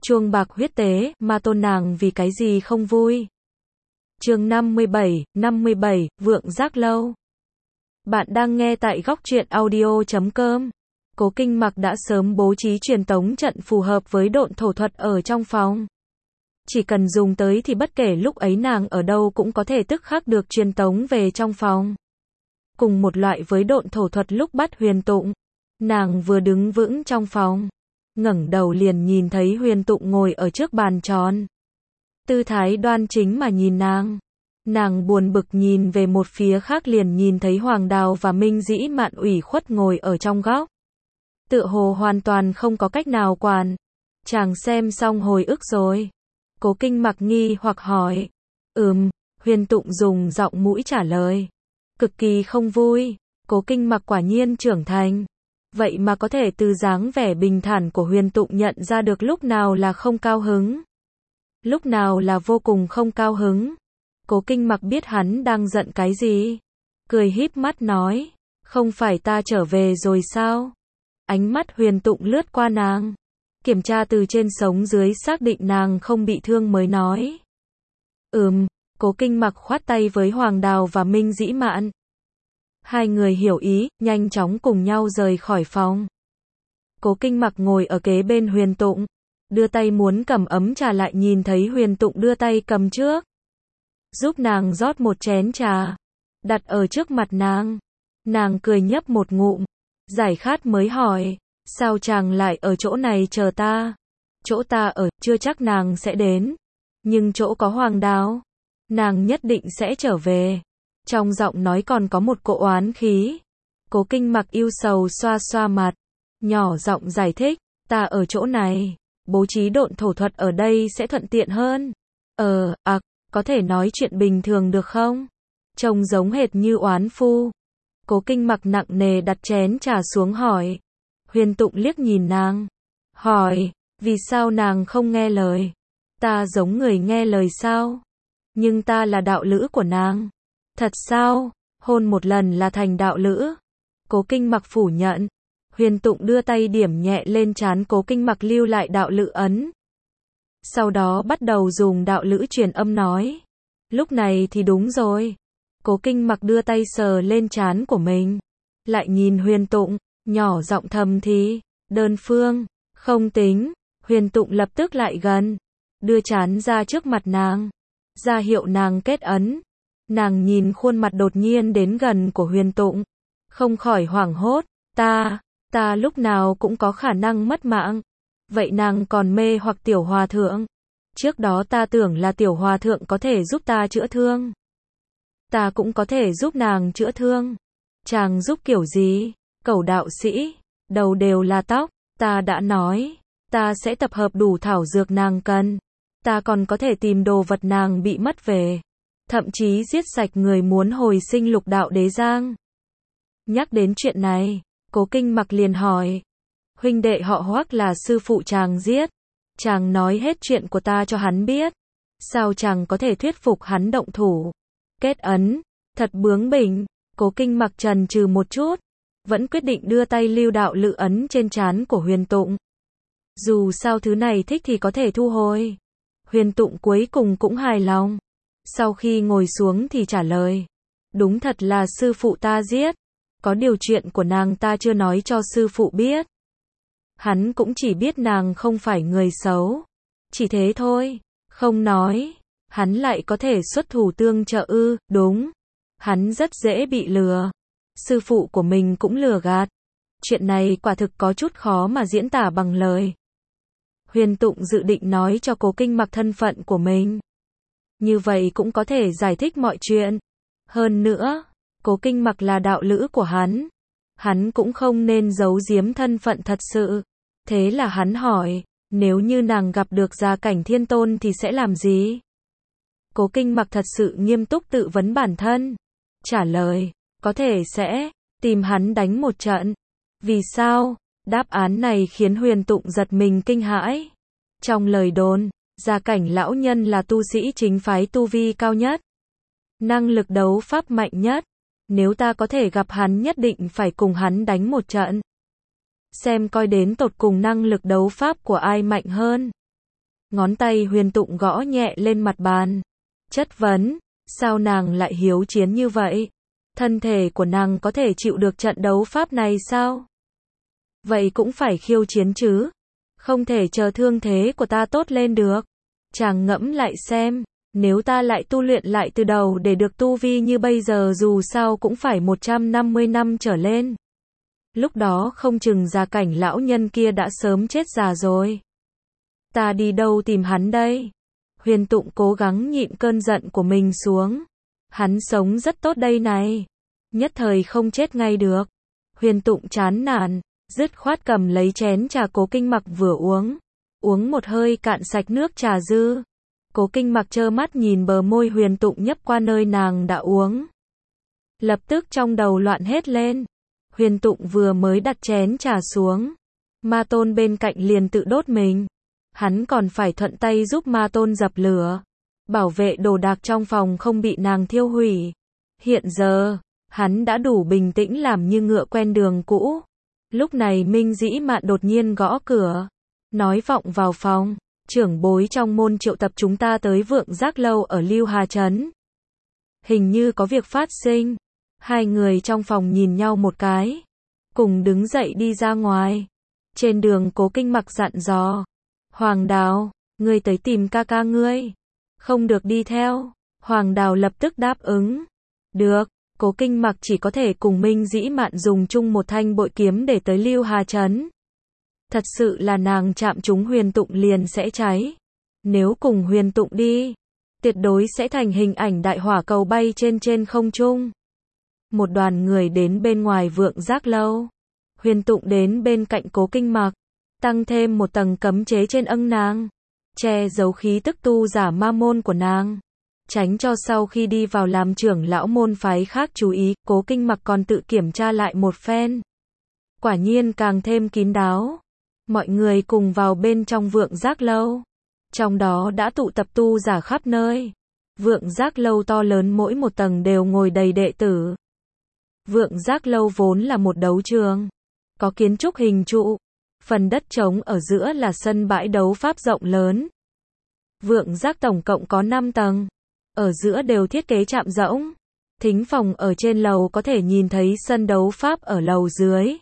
chuông bạc huyết tế, ma tôn nàng vì cái gì không vui. Chương 57, Vượng Giác Lâu. Bạn đang nghe tại góc truyện audio.com. Cố Kinh Mặc đã sớm bố trí truyền tống trận phù hợp với độn thổ thuật ở trong phòng. Chỉ cần dùng tới thì bất kể lúc ấy nàng ở đâu cũng có thể tức khắc được truyền tống về trong phòng. Cùng một loại với độn thổ thuật lúc bắt Huyền Tụng. Nàng vừa đứng vững trong phòng, ngẩng đầu liền nhìn thấy Huyền Tụng ngồi ở trước bàn tròn. Tư thái đoan chính mà nhìn nàng. Nàng buồn bực nhìn về một phía khác liền nhìn thấy Hoàng Đào và Minh Dĩ Mạn ủy khuất ngồi ở trong góc. Tựa hồ hoàn toàn không có cách nào quản. Chàng xem xong hồi ức rồi. Cố Kinh Mặc nghi hoặc hỏi. Huyền Tụng dùng giọng mũi trả lời. Cực kỳ không vui. Cố Kinh Mặc quả nhiên trưởng thành. Vậy mà có thể từ dáng vẻ bình thản của Huyền Tụng nhận ra được lúc nào là không cao hứng, lúc nào là vô cùng không cao hứng. Cố Kinh Mặc biết hắn đang giận cái gì. Cười híp mắt nói. Không phải ta trở về rồi sao? Ánh mắt Huyền Tụng lướt qua nàng. Kiểm tra từ trên sống dưới xác định nàng không bị thương mới nói. Cố Kinh Mặc khoát tay với Hoàng Đào và Minh Dĩ Mạn. Hai người hiểu ý, nhanh chóng cùng nhau rời khỏi phòng. Cố Kinh Mặc ngồi ở kế bên Huyền Tụng, đưa tay muốn cầm ấm trà lại nhìn thấy Huyền Tụng đưa tay cầm trước. Giúp nàng rót một chén trà, đặt ở trước mặt nàng. Nàng cười nhấp một ngụm, giải khát mới hỏi, sao chàng lại ở chỗ này chờ ta? Chỗ ta ở, chưa chắc nàng sẽ đến. Nhưng chỗ có Hoàng Đào, nàng nhất định sẽ trở về. Trong giọng nói còn có một cỗ oán khí. Cố Kinh Mặc ưu sầu xoa xoa mặt, nhỏ giọng giải thích, ta ở chỗ này, bố trí độn thổ thuật ở đây sẽ thuận tiện hơn. Có thể nói chuyện bình thường được không? Trông giống hệt như oán phu. Cố Kinh Mặc nặng nề đặt chén trà xuống hỏi. Huyền Tụng liếc nhìn nàng, hỏi, vì sao nàng không nghe lời? Ta giống người nghe lời sao? Nhưng ta là đạo lữ của nàng. Thật sao? Hôn một lần là thành đạo lữ? Cố Kinh Mặc phủ nhận. Huyền Tụng đưa tay điểm nhẹ lên trán Cố Kinh Mặc lưu lại đạo lữ ấn. Sau đó bắt đầu dùng đạo lữ truyền âm nói. Lúc này thì đúng rồi. Cố Kinh Mặc đưa tay sờ lên trán của mình. Lại nhìn Huyền Tụng, nhỏ giọng thầm thì, đơn phương, không tính. Huyền Tụng lập tức lại gần, đưa trán ra trước mặt nàng, ra hiệu nàng kết ấn. Nàng nhìn khuôn mặt đột nhiên đến gần của Huyền Tụng, không khỏi hoảng hốt, ta lúc nào cũng có khả năng mất mạng. Vậy nàng còn mê hoặc Tiểu Hòa Thượng? Trước đó ta tưởng là Tiểu Hòa Thượng có thể giúp ta chữa thương. Ta cũng có thể giúp nàng chữa thương. Chàng giúp kiểu gì? Cẩu đạo sĩ, đầu đều là tóc, ta đã nói, ta sẽ tập hợp đủ thảo dược nàng cần. Ta còn có thể tìm đồ vật nàng bị mất về. Thậm chí giết sạch người muốn hồi sinh Lục Đạo Đế Giang. Nhắc đến chuyện này, Cố Kinh Mặc liền hỏi. Huynh đệ họ Hoắc là sư phụ chàng giết. Chàng nói hết chuyện của ta cho hắn biết. Sao chàng có thể thuyết phục hắn động thủ? Kết ấn, thật bướng bỉnh. Cố Kinh Mặc chần chừ một chút, vẫn quyết định đưa tay lưu đạo lữ ấn trên trán của Huyền Tụng. Dù sao thứ này thích thì có thể thu hồi. Huyền Tụng cuối cùng cũng hài lòng. Sau khi ngồi xuống thì trả lời. Đúng thật là sư phụ ta giết. Có điều chuyện của nàng ta chưa nói cho sư phụ biết. Hắn cũng chỉ biết nàng không phải người xấu. Chỉ thế thôi. Không nói. Hắn lại có thể xuất thủ tương trợ ư? Đúng. Hắn rất dễ bị lừa. Sư phụ của mình cũng lừa gạt. Chuyện này quả thực có chút khó mà diễn tả bằng lời. Huyền Tụng dự định nói cho Cố Kinh Mặc thân phận của mình. Như vậy cũng có thể giải thích mọi chuyện. Hơn nữa, Cố Kinh Mặc là đạo lữ của hắn. Hắn cũng không nên giấu giếm thân phận thật sự. Thế là hắn hỏi, nếu như nàng gặp được Gia Cảnh Thiên Tôn thì sẽ làm gì? Cố Kinh Mặc thật sự nghiêm túc tự vấn bản thân. Trả lời, có thể sẽ tìm hắn đánh một trận. Vì sao? Đáp án này khiến Huyền Tụng giật mình kinh hãi. Trong lời đồn, Gia Cảnh lão nhân là tu sĩ chính phái tu vi cao nhất, năng lực đấu pháp mạnh nhất. Nếu ta có thể gặp hắn nhất định phải cùng hắn đánh một trận. Xem coi đến tột cùng năng lực đấu pháp của ai mạnh hơn. Ngón tay Huyền Tụng gõ nhẹ lên mặt bàn. Chất vấn, sao nàng lại hiếu chiến như vậy? Thân thể của nàng có thể chịu được trận đấu pháp này sao? Vậy cũng phải khiêu chiến chứ. Không thể chờ thương thế của ta tốt lên được. Chàng ngẫm lại xem, nếu ta lại tu luyện lại từ đầu để được tu vi như bây giờ dù sao cũng phải 150 năm trở lên. Lúc đó không chừng gia cảnh lão nhân kia đã sớm chết già rồi. Ta đi đâu tìm hắn đây? Huyền Tụng cố gắng nhịn cơn giận của mình xuống. Hắn sống rất tốt đây này. Nhất thời không chết ngay được. Huyền Tụng chán nản, dứt khoát cầm lấy chén trà Cố Kinh Mặc vừa uống. Uống một hơi cạn sạch nước trà dư. Cố Kinh Mặc trơ mắt nhìn bờ môi Huyền Tụng nhấp qua nơi nàng đã uống. Lập tức trong đầu loạn hết lên. Huyền Tụng vừa mới đặt chén trà xuống. Ma Tôn bên cạnh liền tự đốt mình. Hắn còn phải thuận tay giúp Ma Tôn dập lửa. Bảo vệ đồ đạc trong phòng không bị nàng thiêu hủy. Hiện giờ, hắn đã đủ bình tĩnh làm như ngựa quen đường cũ. Lúc này Minh Dĩ Mạn đột nhiên gõ cửa. Nói vọng vào phòng. Trưởng bối trong môn triệu tập chúng ta tới Vượng Giác Lâu ở Lưu Hà Trấn. Hình như có việc phát sinh. Hai người trong phòng nhìn nhau một cái. Cùng đứng dậy đi ra ngoài. Trên đường Cố Kinh Mặc dặn dò. Hoàng Đào, ngươi tới tìm ca ca ngươi. Không được đi theo. Hoàng Đào lập tức đáp ứng. Được, Cố Kinh Mặc chỉ có thể cùng Minh Dĩ Mạn dùng chung một thanh bội kiếm để tới Lưu Hà Trấn. Thật sự là nàng chạm trúng Huyền Tụng liền sẽ cháy. Nếu cùng Huyền Tụng đi, tuyệt đối sẽ thành hình ảnh đại hỏa cầu bay trên không trung. Một đoàn người đến bên ngoài Vượng Giác Lâu. Huyền Tụng đến bên cạnh Cố Kinh Mặc, tăng thêm một tầng cấm chế trên âng nàng, che giấu khí tức tu giả ma môn của nàng, tránh cho sau khi đi vào làm trưởng lão môn phái khác chú ý. Cố Kinh Mặc còn tự kiểm tra lại một phen. Quả nhiên càng thêm kín đáo. Mọi người cùng vào bên trong Vượng Giác Lâu. Trong đó đã tụ tập tu giả khắp nơi. Vượng Giác Lâu to lớn mỗi một tầng đều ngồi đầy đệ tử. Vượng Giác Lâu vốn là một đấu trường. Có kiến trúc hình trụ. Phần đất trống ở giữa là sân bãi đấu pháp rộng lớn. Vượng Giác tổng cộng có 5 tầng. Ở giữa đều thiết kế trạm rỗng. Thính phòng ở trên lầu có thể nhìn thấy sân đấu pháp ở lầu dưới.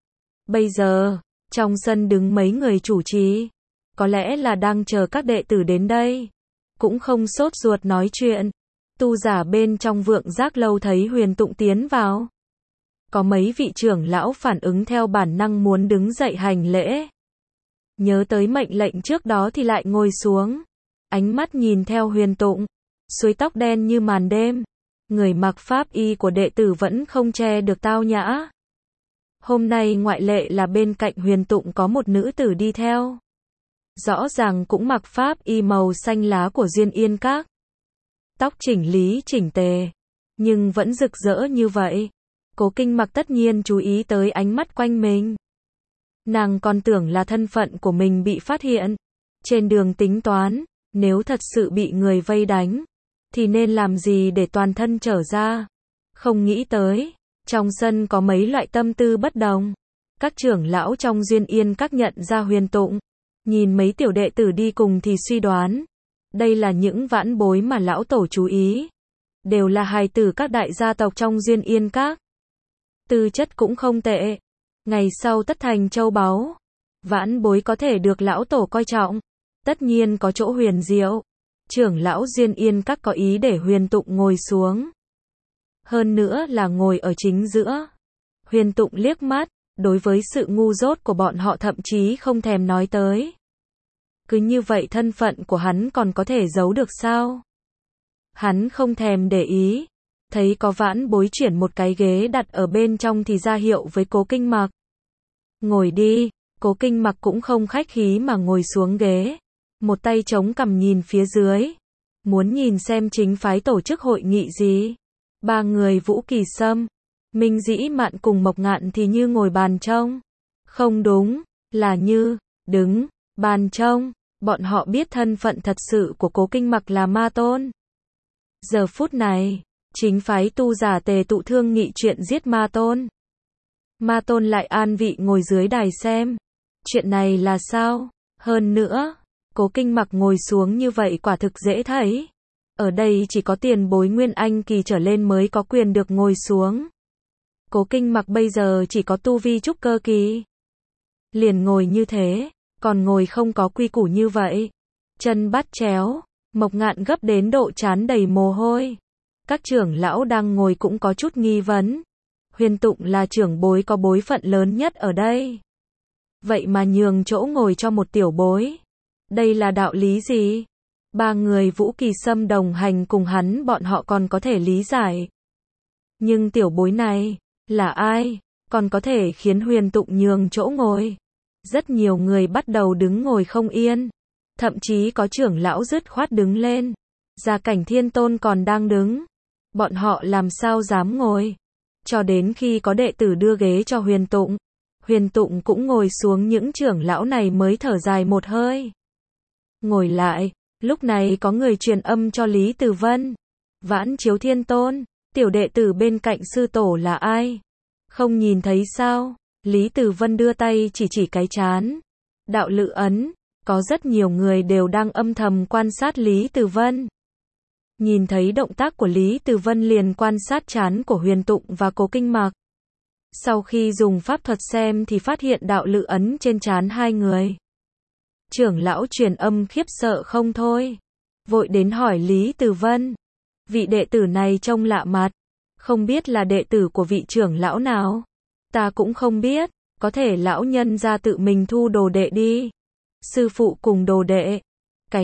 Bây giờ, trong sân đứng mấy người chủ trì. Có lẽ là đang chờ các đệ tử đến đây. Cũng không sốt ruột nói chuyện. Tu giả bên trong Vượng Giác Lâu thấy Huyền Tụng tiến vào. Có mấy vị trưởng lão phản ứng theo bản năng muốn đứng dậy hành lễ. Nhớ tới mệnh lệnh trước đó thì lại ngồi xuống. Ánh mắt nhìn theo Huyền Tụng. Suối tóc đen như màn đêm. Người mặc pháp y của đệ tử vẫn không che được tao nhã. Hôm nay ngoại lệ là bên cạnh Huyền Tụng có một nữ tử đi theo. Rõ ràng cũng mặc pháp y màu xanh lá của Duyên Yên Các. Tóc chỉnh lý chỉnh tề. Nhưng vẫn rực rỡ như vậy. Cố Kinh Mặc tất nhiên chú ý tới ánh mắt quanh mình. Nàng còn tưởng là thân phận của mình bị phát hiện. Trên đường tính toán, nếu thật sự bị người vây đánh, thì nên làm gì để toàn thân trở ra. Không nghĩ tới, trong sân có mấy loại tâm tư bất đồng. Các trưởng lão trong Duyên Yên Các nhận ra Huyền Tụng. Nhìn mấy tiểu đệ tử đi cùng thì suy đoán. Đây là những vãn bối mà lão tổ chú ý. Đều là hài tử các đại gia tộc trong Duyên Yên Các. Tư chất cũng không tệ. Ngày sau tất thành châu báu. Vãn bối có thể được lão tổ coi trọng. Tất nhiên có chỗ huyền diệu. Trưởng lão Duyên Yên Các có ý để Huyền Tụng ngồi xuống. Hơn nữa là ngồi ở chính giữa. Huyền Tụng liếc mắt. Đối với sự ngu dốt của bọn họ thậm chí không thèm nói tới. Cứ như vậy thân phận của hắn còn có thể giấu được sao? Hắn không thèm để ý. Thấy có vãn bối chuyển một cái ghế đặt ở bên trong thì ra hiệu với Cố Kinh Mặc. Ngồi đi. Cố Kinh Mặc cũng không khách khí mà ngồi xuống ghế. Một tay chống cằm nhìn phía dưới. Muốn nhìn xem chính phái tổ chức hội nghị gì. Ba người Vũ Kỳ Sâm, Minh Dĩ Mạn cùng Mộc Ngạn thì như ngồi bàn trông. Không đúng, là như đứng bàn trông. Bọn họ biết thân phận thật sự của Cố Kinh Mặc là Ma Tôn. Giờ phút này, chính phái tu giả tề tụ thương nghị chuyện giết Ma Tôn. Ma Tôn lại an vị ngồi dưới đài xem. Chuyện này là sao? Hơn nữa, Cố Kinh Mặc ngồi xuống như vậy quả thực dễ thấy. Ở đây chỉ có tiền bối Nguyên Anh kỳ trở lên mới có quyền được ngồi xuống. Cố Kinh Mặc bây giờ chỉ có tu vi trúc cơ kỳ. Liền ngồi như thế, còn ngồi không có quy củ như vậy. Chân bắt chéo, Mộc Ngạn gấp đến độ trán đầy mồ hôi. Các trưởng lão đang ngồi cũng có chút nghi vấn. Huyền Tụng là trưởng bối có bối phận lớn nhất ở đây. Vậy mà nhường chỗ ngồi cho một tiểu bối. Đây là đạo lý gì? Ba người Vũ Kỳ Sâm đồng hành cùng hắn bọn họ còn có thể lý giải. Nhưng tiểu bối này, là ai? Còn có thể khiến Huyền Tụng nhường chỗ ngồi. Rất nhiều người bắt đầu đứng ngồi không yên. Thậm chí có trưởng lão dứt khoát đứng lên. Gia Cảnh Thiên Tôn còn đang đứng. Bọn họ làm sao dám ngồi. Cho đến khi có đệ tử đưa ghế cho Huyền Tụng. Huyền Tụng cũng ngồi xuống, những trưởng lão này mới thở dài một hơi. Ngồi lại, lúc này có người truyền âm cho Lý Tử Vân. Vãn Chiếu Thiên Tôn, tiểu đệ tử bên cạnh sư tổ là ai? Không nhìn thấy sao? Lý Tử Vân đưa tay chỉ cái trán. Đạo Lữ ấn, có rất nhiều người đều đang âm thầm quan sát Lý Tử Vân. Nhìn thấy động tác của Lý Tử Vân liền quan sát trán của Huyền Tụng và Cố Kinh Mặc. Sau khi dùng pháp thuật xem thì phát hiện đạo lự ấn trên trán hai người. Trưởng lão truyền âm khiếp sợ không thôi. Vội đến hỏi Lý Tử Vân. Vị đệ tử này trông lạ mặt. Không biết là đệ tử của vị trưởng lão nào. Ta cũng không biết. Có thể lão nhân ra tự mình thu đồ đệ đi. Sư phụ cùng đồ đệ. Cái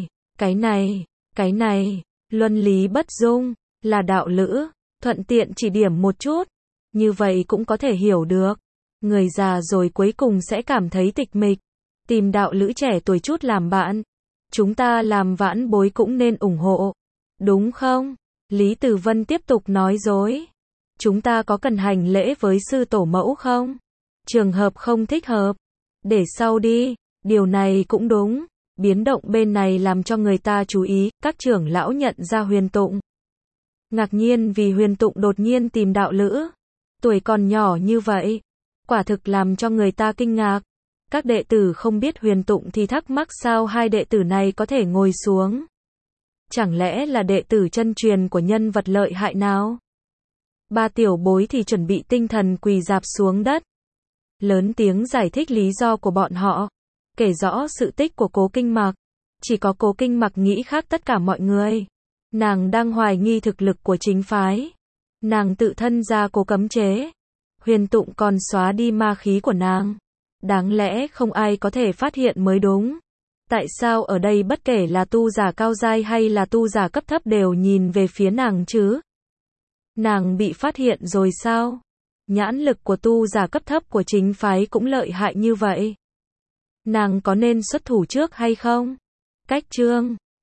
này. Luân lý bất dung. Là đạo lữ. Thuận tiện chỉ điểm một chút. Như vậy cũng có thể hiểu được. Người già rồi cuối cùng sẽ cảm thấy tịch mịch. Tìm đạo lữ trẻ tuổi chút làm bạn. Chúng ta làm vãn bối cũng nên ủng hộ. Đúng không? Lý Tử Vân tiếp tục nói dối. Chúng ta có cần hành lễ với sư tổ mẫu không? Trường hợp không thích hợp. Để sau đi. Điều này cũng đúng. Biến động bên này làm cho người ta chú ý. Các trưởng lão nhận ra Huyền Tụng. Ngạc nhiên vì Huyền Tụng đột nhiên tìm đạo lữ. Tuổi còn nhỏ như vậy. Quả thực làm cho người ta kinh ngạc. Các đệ tử không biết Huyền Tụng thì thắc mắc sao hai đệ tử này có thể ngồi xuống. Chẳng lẽ là đệ tử chân truyền của nhân vật lợi hại nào? Ba tiểu bối thì chuẩn bị tinh thần quỳ rạp xuống đất. Lớn tiếng giải thích lý do của bọn họ. Kể rõ sự tích của Cố Kinh Mặc. Chỉ có Cố Kinh Mặc nghĩ khác tất cả mọi người. Nàng đang hoài nghi thực lực của chính phái. Nàng tự thân ra cố cấm chế. Huyền Tụng còn xóa đi ma khí của nàng. Đáng lẽ không ai có thể phát hiện mới đúng. Tại sao ở đây bất kể là tu giả cao giai hay là tu giả cấp thấp đều nhìn về phía nàng chứ? Nàng bị phát hiện rồi sao? Nhãn lực của tu giả cấp thấp của chính phái cũng lợi hại như vậy. Nàng có nên xuất thủ trước hay không? Cách chương